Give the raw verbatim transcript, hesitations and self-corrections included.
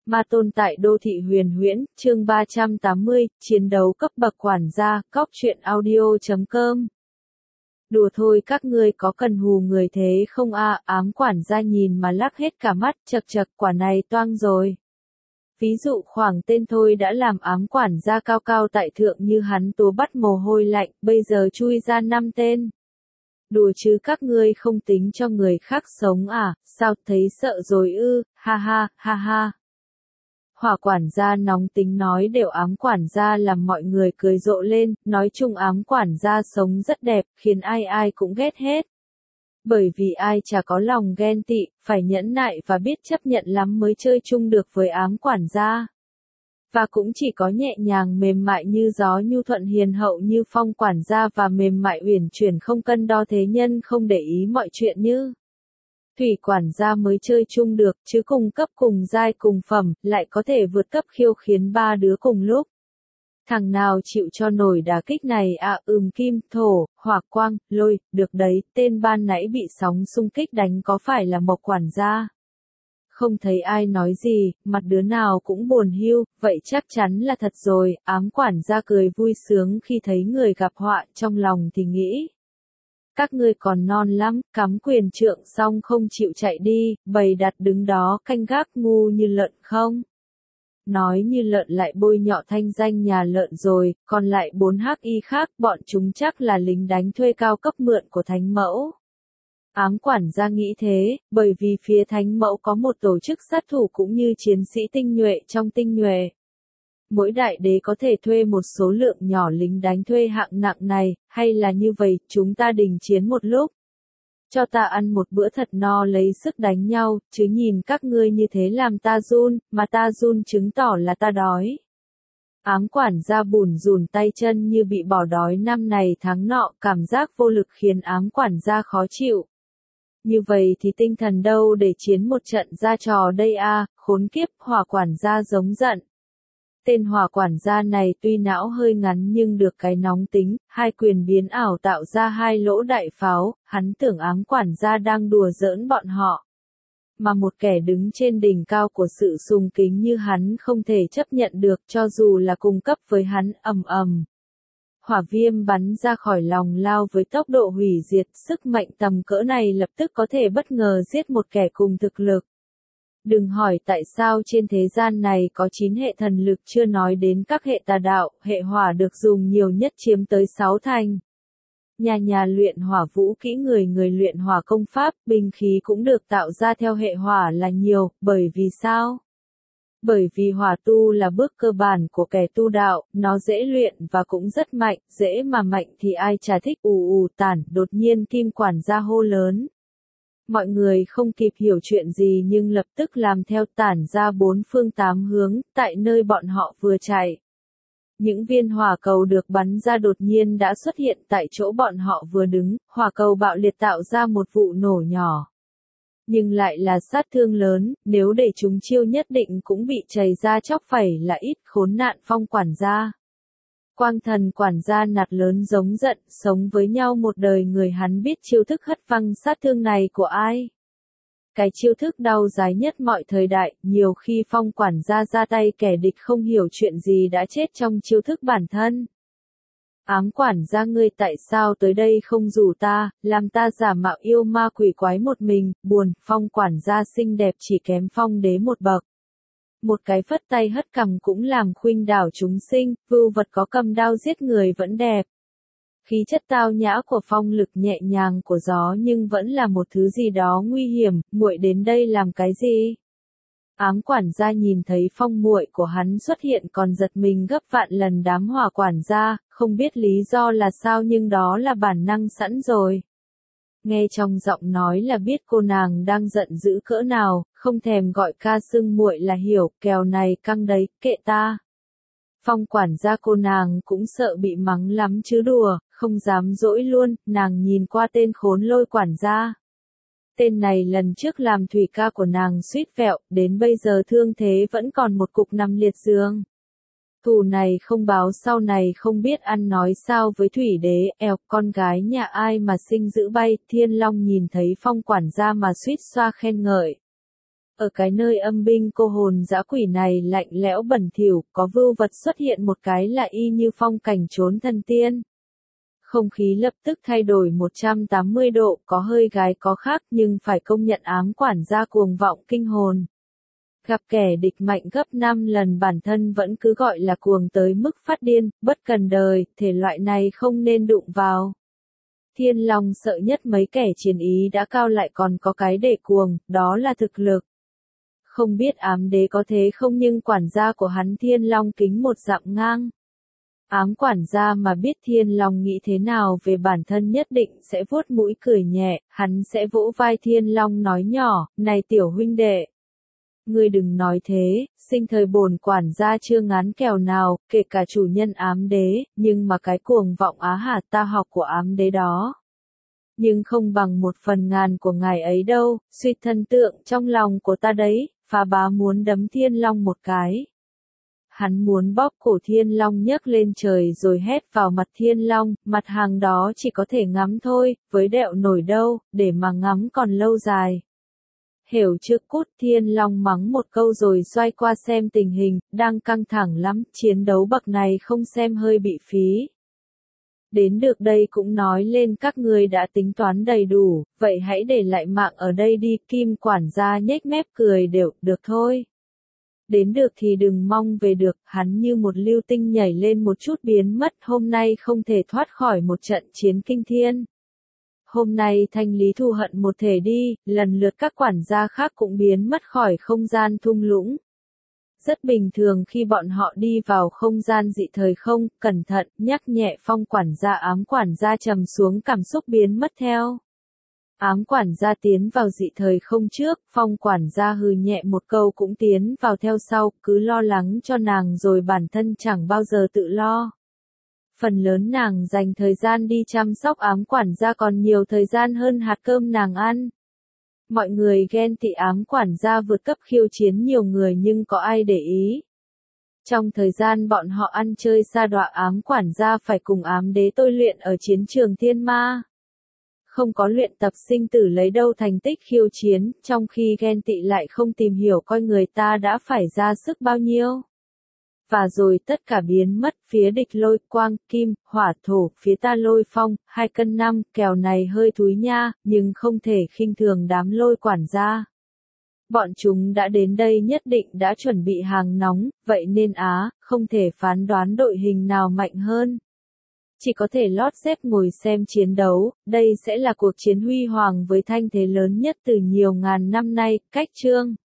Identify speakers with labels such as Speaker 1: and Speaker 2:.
Speaker 1: Ma tôn tại đô thị huyền huyễn, chương ba trăm tám mươi, chiến đấu cấp bậc quản gia, cóc truyện audio chấm com. Đùa thôi các ngươi có cần hù người thế không a? À, ám quản gia nhìn mà lắc hết cả mắt, chật chật quả này toang rồi. Ví dụ khoảng tên thôi đã làm ám quản gia cao cao tại thượng như hắn tố bắt mồ hôi lạnh, bây giờ chui ra năm tên. Đùa chứ các ngươi không tính cho người khác sống à, sao thấy sợ rồi ư, ha ha, ha ha. Hỏa quản gia nóng tính nói đều ám quản gia làm mọi người cười rộ lên, nói chung ám quản gia sống rất đẹp, khiến ai ai cũng ghét hết. Bởi vì ai chả có lòng ghen tị, phải nhẫn nại và biết chấp nhận lắm mới chơi chung được với ám quản gia. Và cũng chỉ có nhẹ nhàng mềm mại như gió nhu thuận hiền hậu như Phong quản gia và mềm mại uyển chuyển không cân đo thế nhân không để ý mọi chuyện như Thủy quản gia mới chơi chung được, chứ cùng cấp cùng giai cùng phẩm, lại có thể vượt cấp khiêu khiến ba đứa cùng lúc. Thằng nào chịu cho nổi đả kích này à, ừm kim, thổ, hỏa quang, lôi, được đấy, tên ban nãy bị sóng xung kích đánh có phải là Mộc quản gia? Không thấy ai nói gì, mặt đứa nào cũng buồn hiu, vậy chắc chắn là thật rồi, ám quản gia cười vui sướng khi thấy người gặp họa, trong lòng thì nghĩ. Các ngươi còn non lắm, cắm quyền trượng xong không chịu chạy đi, bầy đặt đứng đó canh gác ngu như lợn không? Nói như lợn lại bôi nhọ thanh danh nhà lợn rồi, còn lại bốn hắc y khác, bọn chúng chắc là lính đánh thuê cao cấp mượn của thánh mẫu. Ám quản gia nghĩ thế, bởi vì phía thánh mẫu có một tổ chức sát thủ cũng như chiến sĩ tinh nhuệ trong tinh nhuệ. Mỗi đại đế có thể thuê một số lượng nhỏ lính đánh thuê hạng nặng này, hay là như vậy, chúng ta đình chiến một lúc. Cho ta ăn một bữa thật no lấy sức đánh nhau, chứ nhìn các ngươi như thế làm ta run, mà ta run chứng tỏ là ta đói. Ám quản gia bùn rùn tay chân như bị bỏ đói năm này tháng nọ, cảm giác vô lực khiến ám quản gia khó chịu. Như vậy thì tinh thần đâu để chiến một trận ra trò đây a, khốn kiếp, hỏa quản gia giống giận. Tên hỏa quản gia này tuy não hơi ngắn nhưng được cái nóng tính, hai quyền biến ảo tạo ra hai lỗ đại pháo, hắn tưởng ám quản gia đang đùa giỡn bọn họ. Mà một kẻ đứng trên đỉnh cao của sự sùng kính như hắn không thể chấp nhận được cho dù là cùng cấp với hắn, ầm ầm. Hỏa viêm bắn ra khỏi lòng lao với tốc độ hủy diệt, sức mạnh tầm cỡ này lập tức có thể bất ngờ giết một kẻ cùng thực lực. Đừng hỏi tại sao trên thế gian này có chín hệ thần lực chưa nói đến các hệ tà đạo, hệ hỏa được dùng nhiều nhất chiếm tới sáu thành. Nhà nhà luyện hỏa vũ kỹ người người luyện hỏa công pháp, binh khí cũng được tạo ra theo hệ hỏa là nhiều, bởi vì sao? Bởi vì hỏa tu là bước cơ bản của kẻ tu đạo, nó dễ luyện và cũng rất mạnh, dễ mà mạnh thì ai chả thích ù ù tản, đột nhiên kim quản gia hô lớn. Mọi người không kịp hiểu chuyện gì nhưng lập tức làm theo tản ra bốn phương tám hướng, tại nơi bọn họ vừa chạy. Những viên hỏa cầu được bắn ra đột nhiên đã xuất hiện tại chỗ bọn họ vừa đứng, hỏa cầu bạo liệt tạo ra một vụ nổ nhỏ. Nhưng lại là sát thương lớn, nếu để chúng chiêu nhất định cũng bị chảy ra chóc phẩy là ít, khốn nạn Phong quản gia. Quang thần quản gia nạt lớn giống giận, sống với nhau một đời người hắn biết chiêu thức hất văng sát thương này của ai. Cái chiêu thức đau dái nhất mọi thời đại, nhiều khi Phong quản gia ra tay kẻ địch không hiểu chuyện gì đã chết trong chiêu thức bản thân. Ám quản gia ngươi tại sao tới đây không rủ ta, làm ta giả mạo yêu ma quỷ quái một mình, buồn, Phong quản gia xinh đẹp chỉ kém Phong đế một bậc. Một cái phất tay hất cằm cũng làm khuynh đảo chúng sinh, vưu vật có cầm đao giết người vẫn đẹp. Khí chất tao nhã của Phong lực nhẹ nhàng của gió nhưng vẫn là một thứ gì đó nguy hiểm, muội đến đây làm cái gì? Ám quản gia nhìn thấy Phong muội của hắn xuất hiện còn giật mình gấp vạn lần đám hỏa quản gia, không biết lý do là sao nhưng đó là bản năng sẵn rồi. Nghe trong giọng nói là biết cô nàng đang giận dữ cỡ nào, không thèm gọi ca xưng muội là hiểu, kèo này căng đấy, kệ ta. Phong quản gia cô nàng cũng sợ bị mắng lắm chứ đùa, không dám dỗi luôn, nàng nhìn qua tên khốn lôi quản gia. Tên này lần trước làm thủy ca của nàng suýt vẹo, đến bây giờ thương thế vẫn còn một cục nằm liệt giường. Thù này không báo sau này không biết ăn nói sao với thủy đế, eo, con gái nhà ai mà sinh giữ bay, Thiên Long nhìn thấy Phong quản gia mà suýt xoa khen ngợi. Ở cái nơi âm binh cô hồn dã quỷ này lạnh lẽo bẩn thỉu, có vưu vật xuất hiện một cái là y như phong cảnh trốn thần tiên. Không khí lập tức thay đổi một trăm tám mươi độ, có hơi gái có khác nhưng phải công nhận ám quản gia cuồng vọng kinh hồn. Gặp kẻ địch mạnh gấp năm lần bản thân vẫn cứ gọi là cuồng tới mức phát điên, bất cần đời, thể loại này không nên đụng vào. Thiên Long sợ nhất mấy kẻ chiến ý đã cao lại còn có cái để cuồng, đó là thực lực. Không biết ám đế có thế không nhưng quản gia của hắn Thiên Long kính một dặm ngang. Ám quản gia mà biết Thiên Long nghĩ thế nào về bản thân nhất định sẽ vuốt mũi cười nhẹ, hắn sẽ vỗ vai Thiên Long nói nhỏ, này tiểu huynh đệ. Ngươi đừng nói thế, sinh thời bổn quản gia chưa ngán kèo nào, kể cả chủ nhân ám đế, nhưng mà cái cuồng vọng á hạt ta học của ám đế đó. Nhưng không bằng một phần ngàn của ngài ấy đâu, suy thân tượng trong lòng của ta đấy, phá bá muốn đấm Thiên Long một cái. Hắn muốn bóp cổ Thiên Long nhấc lên trời rồi hét vào mặt Thiên Long, mặt hàng đó chỉ có thể ngắm thôi, với đẹo nổi đâu, để mà ngắm còn lâu dài. Hiểu chưa cút, Thiên Long mắng một câu rồi xoay qua xem tình hình, đang căng thẳng lắm, chiến đấu bậc này không xem hơi bị phí. Đến được đây cũng nói lên các ngươi đã tính toán đầy đủ, vậy hãy để lại mạng ở đây đi, Kim quản gia nhếch mép cười đều, được thôi. Đến được thì đừng mong về được, hắn như một lưu tinh nhảy lên một chút biến mất, hôm nay không thể thoát khỏi một trận chiến kinh thiên. Hôm nay thanh lý thù hận một thể đi, lần lượt các quản gia khác cũng biến mất khỏi không gian thung lũng. Rất bình thường khi bọn họ đi vào không gian dị thời không, cẩn thận, nhắc nhẹ phong quản gia ám quản gia trầm xuống cảm xúc biến mất theo. Ám quản gia tiến vào dị thời không trước, phong quản gia hừ nhẹ một câu cũng tiến vào theo sau, cứ lo lắng cho nàng rồi bản thân chẳng bao giờ tự lo. Phần lớn nàng dành thời gian đi chăm sóc ám quản gia còn nhiều thời gian hơn hạt cơm nàng ăn. Mọi người ghen tị ám quản gia vượt cấp khiêu chiến nhiều người nhưng có ai để ý. Trong thời gian bọn họ ăn chơi sa đọa ám quản gia phải cùng ám đế tôi luyện ở chiến trường thiên ma. Không có luyện tập sinh tử lấy đâu thành tích khiêu chiến, trong khi ghen tị lại không tìm hiểu coi người ta đã phải ra sức bao nhiêu. Và rồi tất cả biến mất, phía địch lôi quang, kim, hỏa thổ, phía ta lôi phong, hai cân năm, kèo này hơi thúi nha, nhưng không thể khinh thường đám lôi quản gia. Bọn chúng đã đến đây nhất định đã chuẩn bị hàng nóng, vậy nên á, không thể phán đoán đội hình nào mạnh hơn. Chỉ có thể lót xếp ngồi xem chiến đấu, đây sẽ là cuộc chiến huy hoàng với thanh thế lớn nhất từ nhiều ngàn năm nay, cách chương.